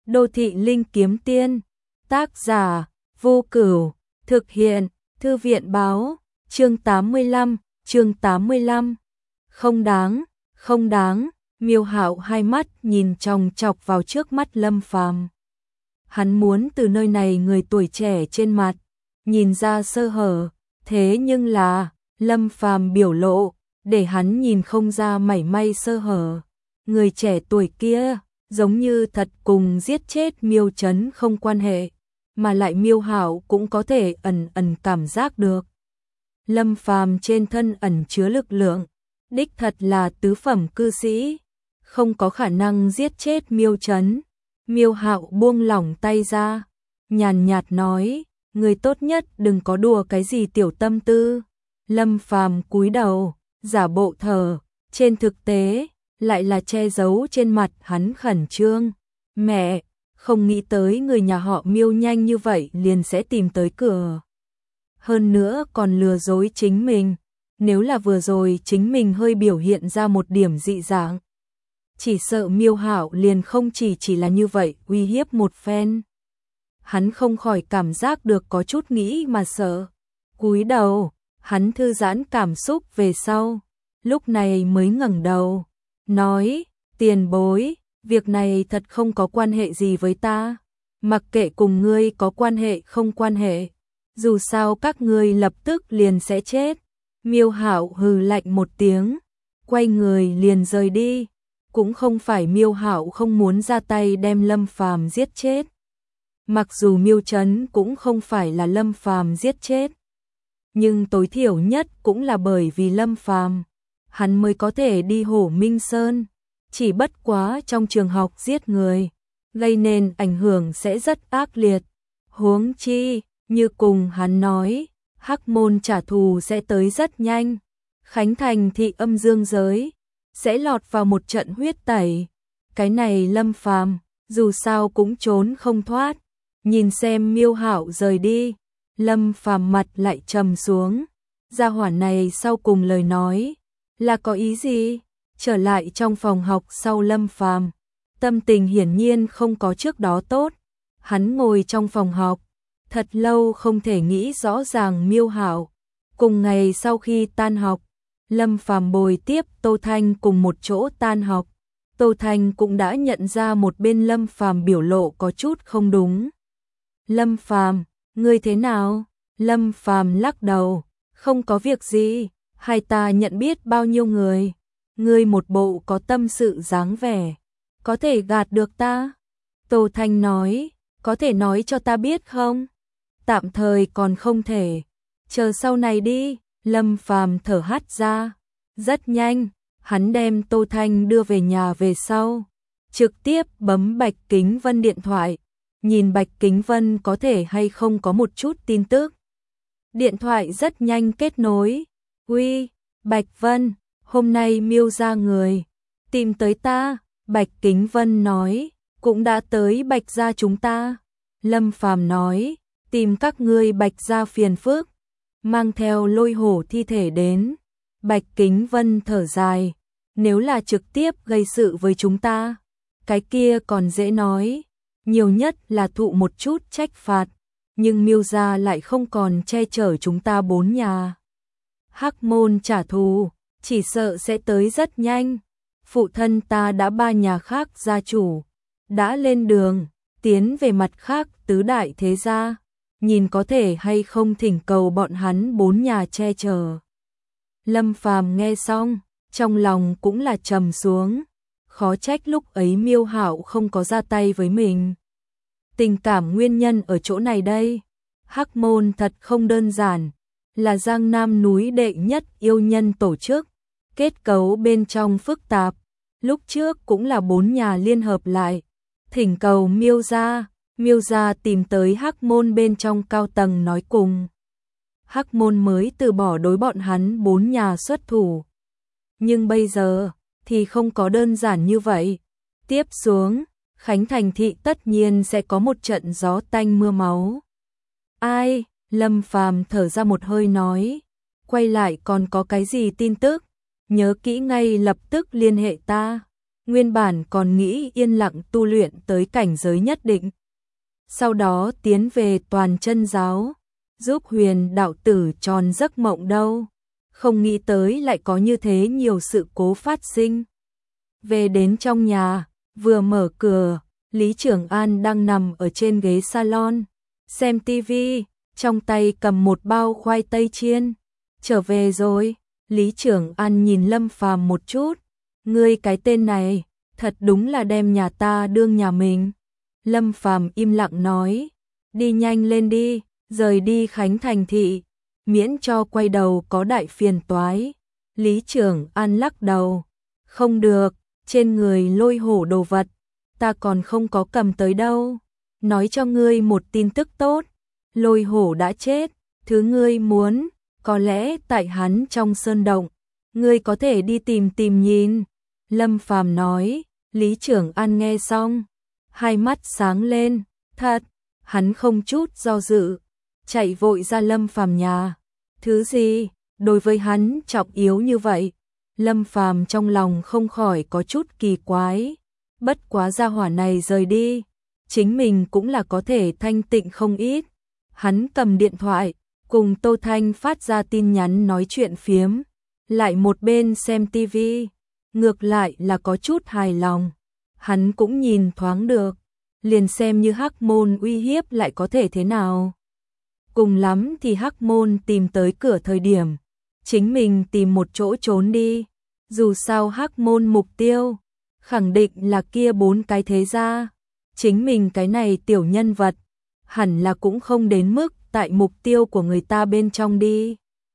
Đô thị linh kiếm tiên. Tác giả Vô Cửu. Thực hiện Thư viện báo. Chương 85. Không đáng, không đáng. Miêu Hạo hai mắt nhìn chòng chọc vào trước mắt Lâm Phàm. Hắn muốn từ nơi này người tuổi trẻ trên mặt nhìn ra sơ hở, thế nhưng là Lâm Phàm biểu lộ để hắn nhìn không ra mảy may sơ hở. Người trẻ tuổi kia giống như thật cùng giết chết Miêu Chấn không quan hệ, mà lại Miêu Hạo cũng có thể ẩn ẩn cảm giác được. Lâm Phàm trên thân ẩn chứa lực lượng, đích thật là tứ phẩm cư sĩ, không có khả năng giết chết Miêu Chấn. Miêu Hạo buông lỏng tay ra, nhàn nhạt nói, người tốt nhất đừng có đùa cái gì tiểu tâm tư. Lâm Phàm cúi đầu, giả bộ thở, trên thực tế lại là che giấu trên mặt hắn khẩn trương. Mẹ, không nghĩ tới người nhà họ Miêu nhanh như vậy liền sẽ tìm tới cửa. Hơn nữa còn lừa dối chính mình, nếu là vừa rồi chính mình hơi biểu hiện ra một điểm dị dạng, chỉ sợ Miêu Hạo liền không chỉ là như vậy uy hiếp một phen. Hắn không khỏi cảm giác được có chút nghĩ mà sợ. Cúi đầu, hắn thư giãn cảm xúc về sau, lúc này mới ngẩng đầu, nói, tiền bối, việc này thật không có quan hệ gì với ta, mặc kệ cùng ngươi có quan hệ không quan hệ, dù sao các ngươi lập tức liền sẽ chết. Miêu Hạo hừ lạnh một tiếng, quay người liền rời đi. Cũng không phải Miêu Hạo không muốn ra tay đem Lâm Phàm giết chết. Mặc dù Miêu Chấn cũng không phải là Lâm Phàm giết chết, nhưng tối thiểu nhất cũng là bởi vì Lâm Phàm, hắn mới có thể đi Hổ Minh Sơn. Chỉ bất quá trong trường học giết người, gây nên ảnh hưởng sẽ rất ác liệt. Huống chi, như cùng hắn nói, Hắc Môn trả thù sẽ tới rất nhanh. Khánh Thành thị âm dương giới sẽ lọt vào một trận huyết tẩy. Cái này Lâm Phàm dù sao cũng trốn không thoát. Nhìn xem Miêu Hạo rời đi, Lâm Phàm mặt lại trầm xuống. Gia hỏa này sau cùng lời nói là có ý gì? Trở lại trong phòng học sau, Lâm Phàm tâm tình hiển nhiên không có trước đó tốt. Hắn ngồi trong phòng học thật lâu không thể nghĩ rõ ràng Miêu Hạo. Cùng ngày sau khi tan học, Lâm Phàm bồi tiếp Tô Thanh cùng một chỗ tan học. Tô Thanh cũng đã nhận ra một bên Lâm Phàm biểu lộ có chút không đúng. Lâm Phàm, ngươi thế nào? Lâm Phàm lắc đầu, không có việc gì, hai ta nhận biết bao nhiêu người, ngươi một bộ có tâm sự dáng vẻ, có thể gạt được ta? Tô Thanh nói, có thể nói cho ta biết không? Tạm thời còn không thể, chờ sau này đi. Lâm Phàm thở hắt ra. Rất nhanh, hắn đem Tô Thanh đưa về nhà về sau, trực tiếp bấm Bạch Kính Vân điện thoại, nhìn Bạch Kính Vân có thể hay không có một chút tin tức. Điện thoại rất nhanh kết nối. Uy, Bạch Vân, hôm nay Miêu gia người tìm tới ta. Bạch Kính Vân nói, cũng đã tới Bạch gia chúng ta. Lâm Phàm nói, tìm các ngươi Bạch gia phiền phức, mang theo Lôi Hổ thi thể đến. Bạch Kính Vân thở dài, nếu là trực tiếp gây sự với chúng ta, cái kia còn dễ nói, nhiều nhất là thụ một chút trách phạt, nhưng Miêu gia lại không còn che chở chúng ta bốn nhà. Hắc Môn trả thù, chỉ sợ sẽ tới rất nhanh. Phụ thân ta đã ba nhà khác gia chủ đã lên đường tiến về mặt khác tứ đại thế gia, nhìn có thể hay không thỉnh cầu bọn hắn bốn nhà che chở. Lâm Phàm nghe xong, trong lòng cũng là trầm xuống, khó trách lúc ấy Miêu Hạo không có ra tay với mình. Tình cảm nguyên nhân ở chỗ này đây. Hắc Môn thật không đơn giản, là Giang Nam núi đệ nhất yêu nhân tổ chức, kết cấu bên trong phức tạp. Lúc trước cũng là bốn nhà liên hợp lại, thỉnh cầu Miêu gia. Miêu gia tìm tới Hắc Môn bên trong cao tầng nói cùng. Hắc Môn mới từ bỏ đối bọn hắn bốn nhà xuất thủ. Nhưng bây giờ thì không có đơn giản như vậy. Tiếp xuống, Khánh Thành thị tất nhiên sẽ có một trận gió tanh mưa máu. Ai? Lâm Phàm thở ra một hơi nói, quay lại còn có cái gì tin tức, nhớ kỹ ngay lập tức liên hệ ta. nguyên bản còn nghĩ yên lặng tu luyện tới cảnh giới nhất định. Sau đó tiến về Toàn Chân giáo, giúp Huyền đạo tử tròn giấc mộng đâu. Không nghĩ tới lại có như thế nhiều sự cố phát sinh. Về đến trong nhà, vừa mở cửa, Lý Trường An đang nằm ở trên ghế salon, xem tivi, trong tay cầm một bao khoai tây chiên. Trở về rồi, Lý Trường An nhìn Lâm Phàm một chút. Ngươi cái tên này, thật đúng là đem nhà ta đương nhà mình. Lâm Phàm im lặng nói, đi nhanh lên đi, rời đi Khánh Thành thị, miễn cho quay đầu có đại phiền toái. Lý Trường An lắc đầu, không được, trên người Lôi Hổ đồ vật, ta còn không có cầm tới đâu. Nói cho ngươi một tin tức tốt, Lôi Hổ đã chết, thứ ngươi muốn, có lẽ tại hắn trong sơn động, ngươi có thể đi tìm tìm nhìn. Lâm Phàm nói. Lý Trường An nghe xong, hai mắt sáng lên, thật, hắn không chút do dự, chạy vội ra Lâm Phàm nhà. Thứ gì, đối với hắn trọng yếu như vậy? Lâm Phàm trong lòng không khỏi có chút kỳ quái, bất quá gia hỏa này rời đi, chính mình cũng là có thể thanh tịnh không ít. Hắn cầm điện thoại, cùng Tô Thanh phát ra tin nhắn nói chuyện phiếm, lại một bên xem tivi. Ngược lại là có chút hài lòng, hắn cũng nhìn thoáng được, liền xem như Hắc Môn uy hiếp lại có thể thế nào. Cùng lắm thì Hắc Môn tìm tới cửa thời điểm, chính mình tìm một chỗ trốn đi, dù sao Hắc Môn mục tiêu, khẳng định là kia 4 cái thế gia, chính mình cái này tiểu nhân vật, hẳn là cũng không đến mức tại mục tiêu của người ta bên trong đi.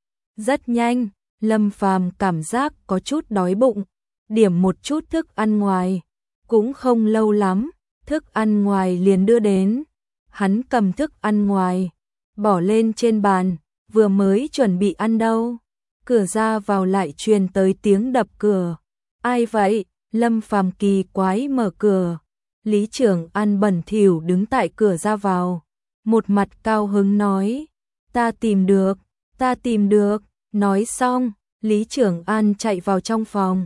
Rất nhanh, Lâm Phàm cảm giác có chút đói bụng. Điểm một chút thức ăn ngoài, cũng không lâu lắm, thức ăn ngoài liền đưa đến. Hắn cầm thức ăn ngoài, bỏ lên trên bàn, vừa mới chuẩn bị ăn đâu. Cửa ra vào lại truyền tới tiếng đập cửa. Ai vậy? Lâm Phàm kỳ quái mở cửa. Lý Trường An bẩn thỉu đứng tại cửa ra vào. Một mặt cao hứng nói, ta tìm được, ta tìm được. Nói xong, Lý Trường An chạy vào trong phòng.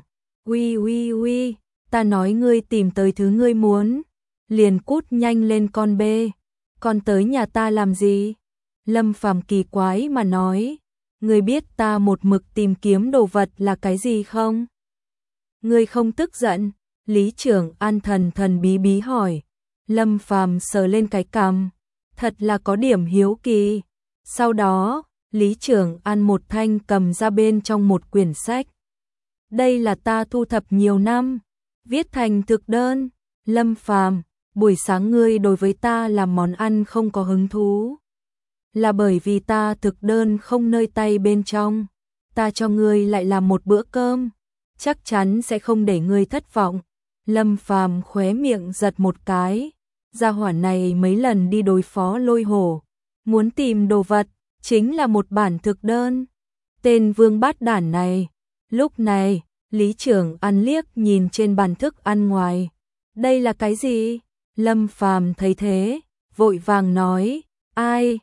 Uy, ta nói ngươi tìm tới thứ ngươi muốn, liền cút nhanh lên con bê, con tới nhà ta làm gì? Lâm Phàm kỳ quái mà nói, ngươi biết ta một mực tìm kiếm đồ vật là cái gì không? Ngươi không tức giận? Lý Trường An thần bí bí hỏi. Lâm Phàm sờ lên cái cằm, thật là có điểm hiếu kỳ. Sau đó, Lý Trường An một thanh cầm ra bên trong một quyển sách. Đây là ta thu thập nhiều năm, viết thành thực đơn. Lâm Phàm, buổi sáng ngươi đối với ta làm món ăn không có hứng thú, là bởi vì ta thực đơn không nơi tay bên trong, ta cho ngươi lại làm một bữa cơm, chắc chắn sẽ không để ngươi thất vọng. Lâm Phàm khóe miệng giật một cái, gia hỏa này mấy lần đi đối phó Lôi Hổ, muốn tìm đồ vật, chính là một bản thực đơn. Tên vương bát đản này. Lúc này, Lý Trường An liếc nhìn trên bàn thức ăn ngoài. Đây là cái gì? Lâm Phàm thấy thế, vội vàng nói, ai,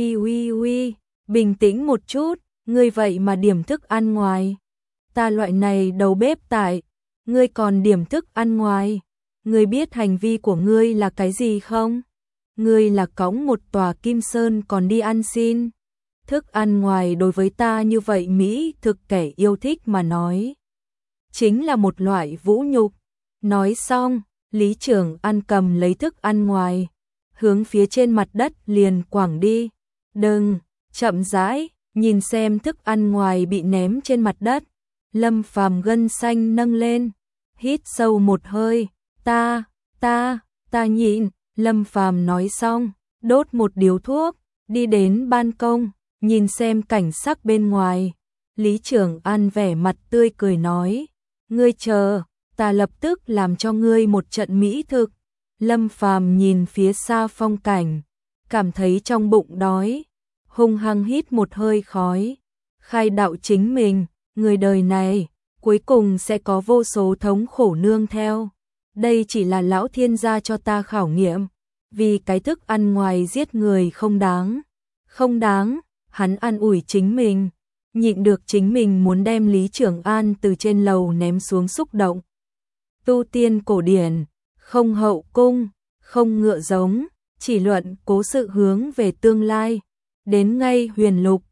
uy, bình tĩnh một chút, ngươi vậy mà điểm thức ăn ngoài. Ta loại này đầu bếp tại, ngươi còn điểm thức ăn ngoài. Ngươi biết hành vi của ngươi là cái gì không? Ngươi là cõng một tòa Kim Sơn còn đi ăn xin. Thức ăn ngoài đối với ta như vậy Mỹ thực kẻ yêu thích mà nói, chính là một loại vũ nhục. Nói xong, Lý Trường An cầm lấy thức ăn ngoài, hướng phía trên mặt đất liền quẳng đi. Đừng, chậm rãi, nhìn xem thức ăn ngoài bị ném trên mặt đất. Lâm Phàm gân xanh nâng lên, hít sâu một hơi, ta nhịn. Lâm Phàm nói xong, đốt một điếu thuốc, đi đến ban công, nhìn xem cảnh sắc bên ngoài. Lý Trường An vẻ mặt tươi cười nói, ngươi chờ, ta lập tức làm cho ngươi một trận mỹ thực. Lâm Phàm nhìn phía xa phong cảnh, cảm thấy trong bụng đói, hung hăng hít một hơi khói, khai đạo chính mình, người đời này, cuối cùng sẽ có vô số thống khổ nương theo. Đây chỉ là lão thiên gia cho ta khảo nghiệm, vì cái thức ăn ngoài giết người không đáng, hắn an ủi chính mình, nhịn được chính mình muốn đem Lý Trường An từ trên lầu ném xuống xúc động. tu tiên cổ điển, không hậu cung, không ngựa giống, chỉ luận cố sự hướng về tương lai. Đến ngay huyền lục,